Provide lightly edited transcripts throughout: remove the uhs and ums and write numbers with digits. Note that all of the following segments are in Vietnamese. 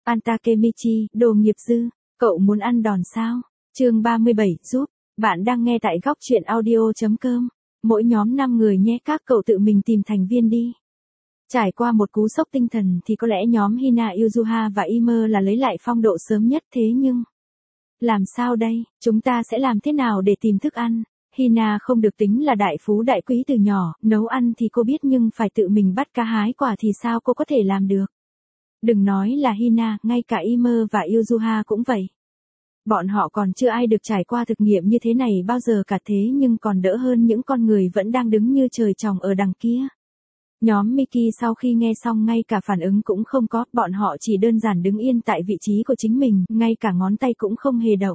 An Takemichi, đồ nghiệp dư, cậu muốn ăn đòn sao? Chương 37, giúp. Bạn đang nghe tại góc truyện audio.com. Mỗi nhóm 5 người nhé, các cậu tự mình tìm thành viên đi. Trải qua một cú sốc tinh thần thì có lẽ nhóm Hina, Yuzuha và Imer là lấy lại phong độ sớm nhất, thế nhưng làm sao đây, chúng ta sẽ làm thế nào để tìm thức ăn? Hina không được tính là đại phú đại quý từ nhỏ, nấu ăn thì cô biết nhưng phải tự mình bắt cá hái quả thì sao cô có thể làm được? Đừng nói là Hina, ngay cả Imer và Yuzuha cũng vậy. Bọn họ còn chưa ai được trải qua thực nghiệm như thế này bao giờ cả, thế nhưng còn đỡ hơn những con người vẫn đang đứng như trời trồng ở đằng kia. Nhóm Miki sau khi nghe xong ngay cả phản ứng cũng không có, bọn họ chỉ đơn giản đứng yên tại vị trí của chính mình, ngay cả ngón tay cũng không hề động.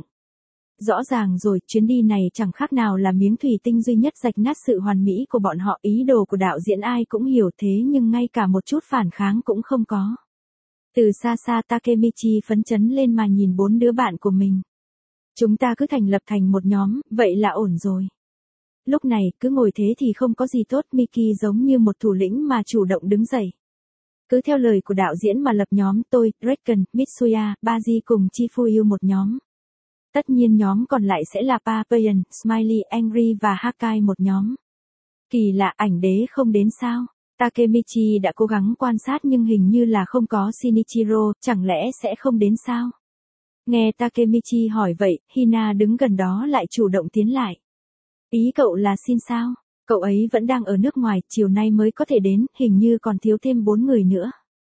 Rõ ràng rồi, chuyến đi này chẳng khác nào là miếng thủy tinh duy nhất rạch nát sự hoàn mỹ của bọn họ, ý đồ của đạo diễn ai cũng hiểu thế nhưng ngay cả một chút phản kháng cũng không có. Từ xa xa Takemichi phấn chấn lên mà nhìn 4 đứa bạn của mình. Chúng ta cứ thành lập thành một nhóm, vậy là ổn rồi. Lúc này, cứ ngồi thế thì không có gì tốt, Miki giống như một thủ lĩnh mà chủ động đứng dậy. Cứ theo lời của đạo diễn mà lập nhóm, tôi, Draken, Mitsuya, Baji cùng Chifuyu một nhóm. Tất nhiên nhóm còn lại sẽ là Pa, Payan, Smiley, Angry và Hakai một nhóm. Kỳ lạ, ảnh đế không đến sao? Takemichi đã cố gắng quan sát nhưng hình như là không có Shinichiro, chẳng lẽ sẽ không đến sao? Nghe Takemichi hỏi vậy, Hina đứng gần đó lại chủ động tiến lại. Ý cậu là Shin sao? Cậu ấy vẫn đang ở nước ngoài, chiều nay mới có thể đến, hình như còn thiếu thêm 4 người nữa.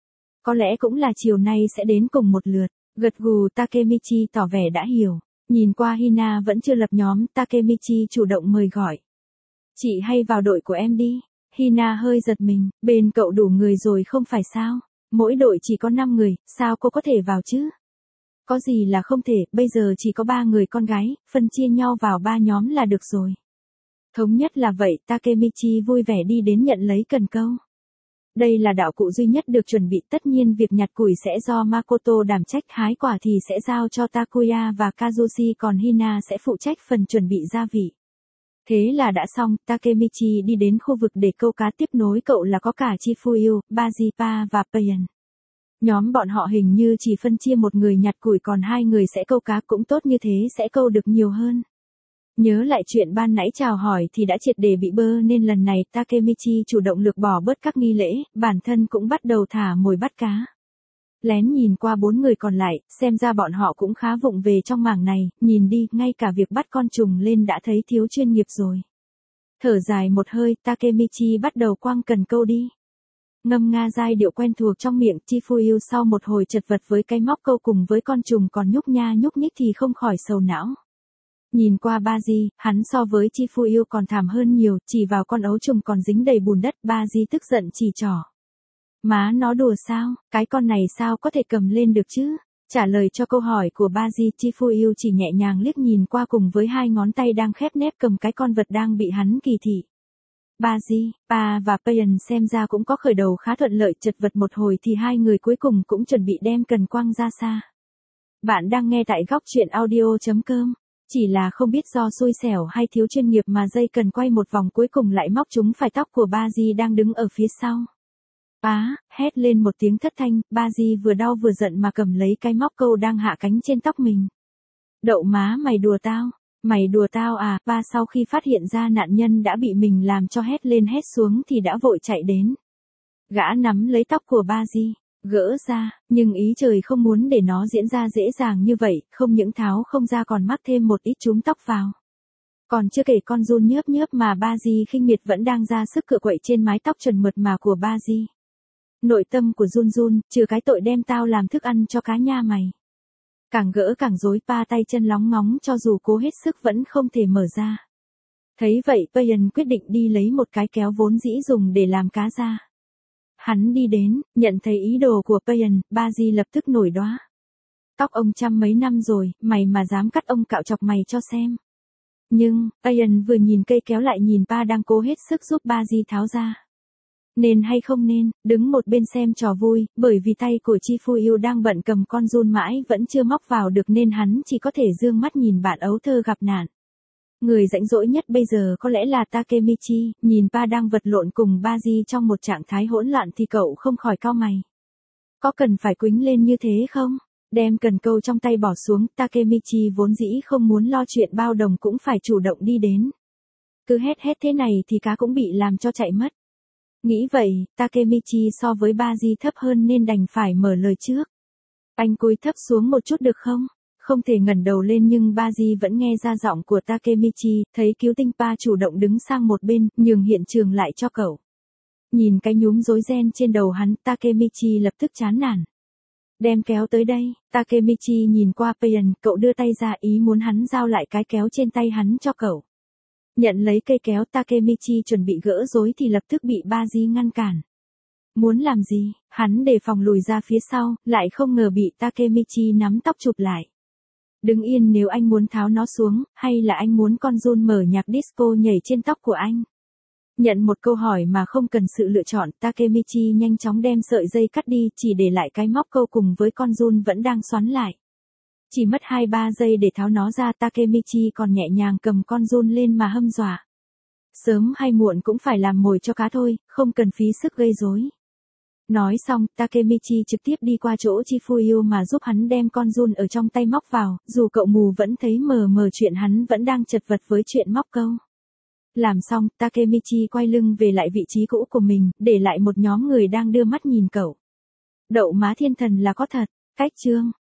Có lẽ cũng là chiều nay sẽ đến cùng một lượt. Gật gù, Takemichi tỏ vẻ đã hiểu. Nhìn qua Hina vẫn chưa lập nhóm, Takemichi chủ động mời gọi. Chị hay vào đội của em đi. Hina hơi giật mình, bên cậu đủ người rồi không phải sao? Mỗi đội chỉ có 5 người, sao cô có thể vào chứ? Có gì là không thể, bây giờ chỉ có 3 người con gái, phân chia nhau vào 3 nhóm là được rồi. Thống nhất là vậy, Takemichi vui vẻ đi đến nhận lấy cần câu. Đây là đạo cụ duy nhất được chuẩn bị, tất nhiên việc nhặt củi sẽ do Makoto đảm trách, hái quả thì sẽ giao cho Takuya và Kazushi, còn Hina sẽ phụ trách phần chuẩn bị gia vị. Thế là đã xong, Takemichi đi đến khu vực để câu cá, tiếp nối cậu là có cả Chifuyu, Baji, Pa và Payan. Nhóm bọn họ hình như chỉ phân chia một người nhặt củi còn 2 người sẽ câu cá, cũng tốt, như thế sẽ câu được nhiều hơn. Nhớ lại chuyện ban nãy chào hỏi thì đã triệt để bị bơ nên lần này Takemichi chủ động lược bỏ bớt các nghi lễ, bản thân cũng bắt đầu thả mồi bắt cá. Lén nhìn qua 4 người còn lại, xem ra bọn họ cũng khá vụng về trong mảng này, nhìn đi, ngay cả việc bắt con trùng lên đã thấy thiếu chuyên nghiệp rồi. Thở dài một hơi, Takemichi bắt đầu quăng cần câu đi. Ngâm nga giai điệu quen thuộc trong miệng, Chifuyu sau một hồi chật vật với cái móc câu cùng với con trùng còn nhúc nha nhúc nhích thì không khỏi sầu não. Nhìn qua Baji, hắn so với Chifuyu còn thảm hơn nhiều, chỉ vào con ấu trùng còn dính đầy bùn đất, Baji tức giận chỉ trỏ. Má nó đùa sao, cái con này sao có thể cầm lên được chứ? Trả lời cho câu hỏi của Baji, Chifuyu chỉ nhẹ nhàng liếc nhìn qua cùng với 2 ngón tay đang khép nép cầm cái con vật đang bị hắn kỳ thị. Baji, Pa và Payan xem ra cũng có khởi đầu khá thuận lợi, chật vật một hồi thì 2 người cuối cùng cũng chuẩn bị đem cần quăng ra xa. Bạn đang nghe tại góc truyện audio.com. Chỉ là không biết do xui xẻo hay thiếu chuyên nghiệp mà dây cần quay một vòng cuối cùng lại móc trúng phải tóc của Baji đang đứng ở phía sau. Á, hét lên một tiếng thất thanh, Baji vừa đau vừa giận mà cầm lấy cái móc câu đang hạ cánh trên tóc mình. Đậu má, mày đùa tao? Mày đùa tao à? Pa sau khi phát hiện ra nạn nhân đã bị mình làm cho hét lên hét xuống thì đã vội chạy đến. Gã nắm lấy tóc của Baji, gỡ ra, nhưng ý trời không muốn để nó diễn ra dễ dàng như vậy, không những tháo không ra còn mắc thêm một ít chúm tóc vào. Còn chưa kể con giun nhớp nhớp mà Baji khinh miệt vẫn đang ra sức cựa quậy trên mái tóc trần mượt mà của Baji. Nội tâm của Jun, trừ cái tội đem tao làm thức ăn cho cá nha mày. Càng gỡ càng rối, Pa tay chân lóng ngóng cho dù cố hết sức vẫn không thể mở ra. Thấy vậy, Payan quyết định đi lấy một cái kéo vốn dĩ dùng để làm cá ra. Hắn đi đến, nhận thấy ý đồ của Payan, Baji lập tức nổi đoá. Tóc ông trăm mấy năm rồi, mày mà dám cắt ông cạo chọc mày cho xem. Nhưng, Payan vừa nhìn cây kéo lại nhìn Pa đang cố hết sức giúp Baji tháo ra. Nên hay không nên, đứng một bên xem trò vui, bởi vì tay của Chifuyu đang bận cầm con giun mãi vẫn chưa móc vào được nên hắn chỉ có thể dương mắt nhìn bạn ấu thơ gặp nạn. Người rãnh rỗi nhất bây giờ có lẽ là Takemichi, nhìn Pa đang vật lộn cùng Baji trong một trạng thái hỗn loạn thì cậu không khỏi cau mày. Có cần phải quýnh lên như thế không? Đem cần câu trong tay bỏ xuống, Takemichi vốn dĩ không muốn lo chuyện bao đồng cũng phải chủ động đi đến. Cứ hét thế này thì cá cũng bị làm cho chạy mất. Nghĩ vậy, Takemichi so với Baji thấp hơn nên đành phải mở lời trước. Anh cúi thấp xuống một chút được không? Không thể ngẩng đầu lên nhưng Baji vẫn nghe ra giọng của Takemichi, thấy cứu tinh pa chủ động đứng sang một bên, nhường hiện trường lại cho cậu. Nhìn cái nhúm rối ren trên đầu hắn, Takemichi lập tức chán nản. Đem kéo tới đây, Takemichi nhìn qua Payan, cậu đưa tay ra ý muốn hắn giao lại cái kéo trên tay hắn cho cậu. Nhận lấy cây kéo, Takemichi chuẩn bị gỡ rối thì lập tức bị Baji ngăn cản. Muốn làm gì? Hắn đề phòng lùi ra phía sau, lại không ngờ bị Takemichi nắm tóc chụp lại. Đứng yên nếu anh muốn tháo nó xuống, hay là anh muốn con giun mở nhạc disco nhảy trên tóc của anh? Nhận một câu hỏi mà không cần sự lựa chọn, Takemichi nhanh chóng đem sợi dây cắt đi, chỉ để lại cái móc câu cùng với con giun vẫn đang xoắn lại. Chỉ mất 2-3 giây để tháo nó ra, Takemichi còn nhẹ nhàng cầm con giun lên mà hâm dọa. Sớm hay muộn cũng phải làm mồi cho cá thôi, không cần phí sức gây rối. Nói xong, Takemichi trực tiếp đi qua chỗ Chifuyu mà giúp hắn đem con giun ở trong tay móc vào, dù cậu mù vẫn thấy mờ mờ chuyện hắn vẫn đang chật vật với chuyện móc câu. Làm xong, Takemichi quay lưng về lại vị trí cũ của mình, để lại một nhóm người đang đưa mắt nhìn cậu. Đậu má thiên thần là có thật. Cách chương